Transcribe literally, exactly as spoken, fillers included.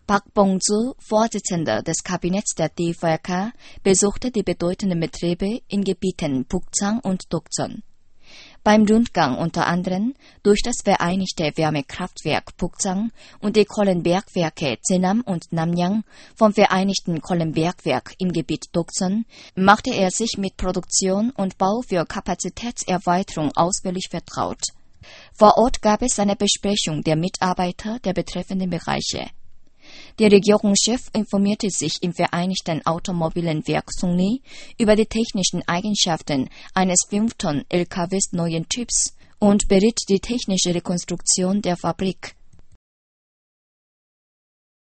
Park Bong-ju, Vorsitzender des Kabinetts der D V R K, besuchte die bedeutenden Betriebe in Gebieten Bukchang und Dokcheon. Beim Rundgang unter anderem durch das Vereinigte Wärmekraftwerk Bukchang und die Kohlenbergwerke Jeonnam und Namyang vom Vereinigten Kohlenbergwerk im Gebiet Dokcheon machte er sich mit Produktion und Bau für Kapazitätserweiterung ausführlich vertraut. Vor Ort gab es eine Besprechung der Mitarbeiter der betreffenden Bereiche. Der Regierungschef informierte sich im Vereinigten Automobilen Werk Sungri über die technischen Eigenschaften eines fünf Tonnen L K Ws neuen Typs und beriet die technische Rekonstruktion der Fabrik.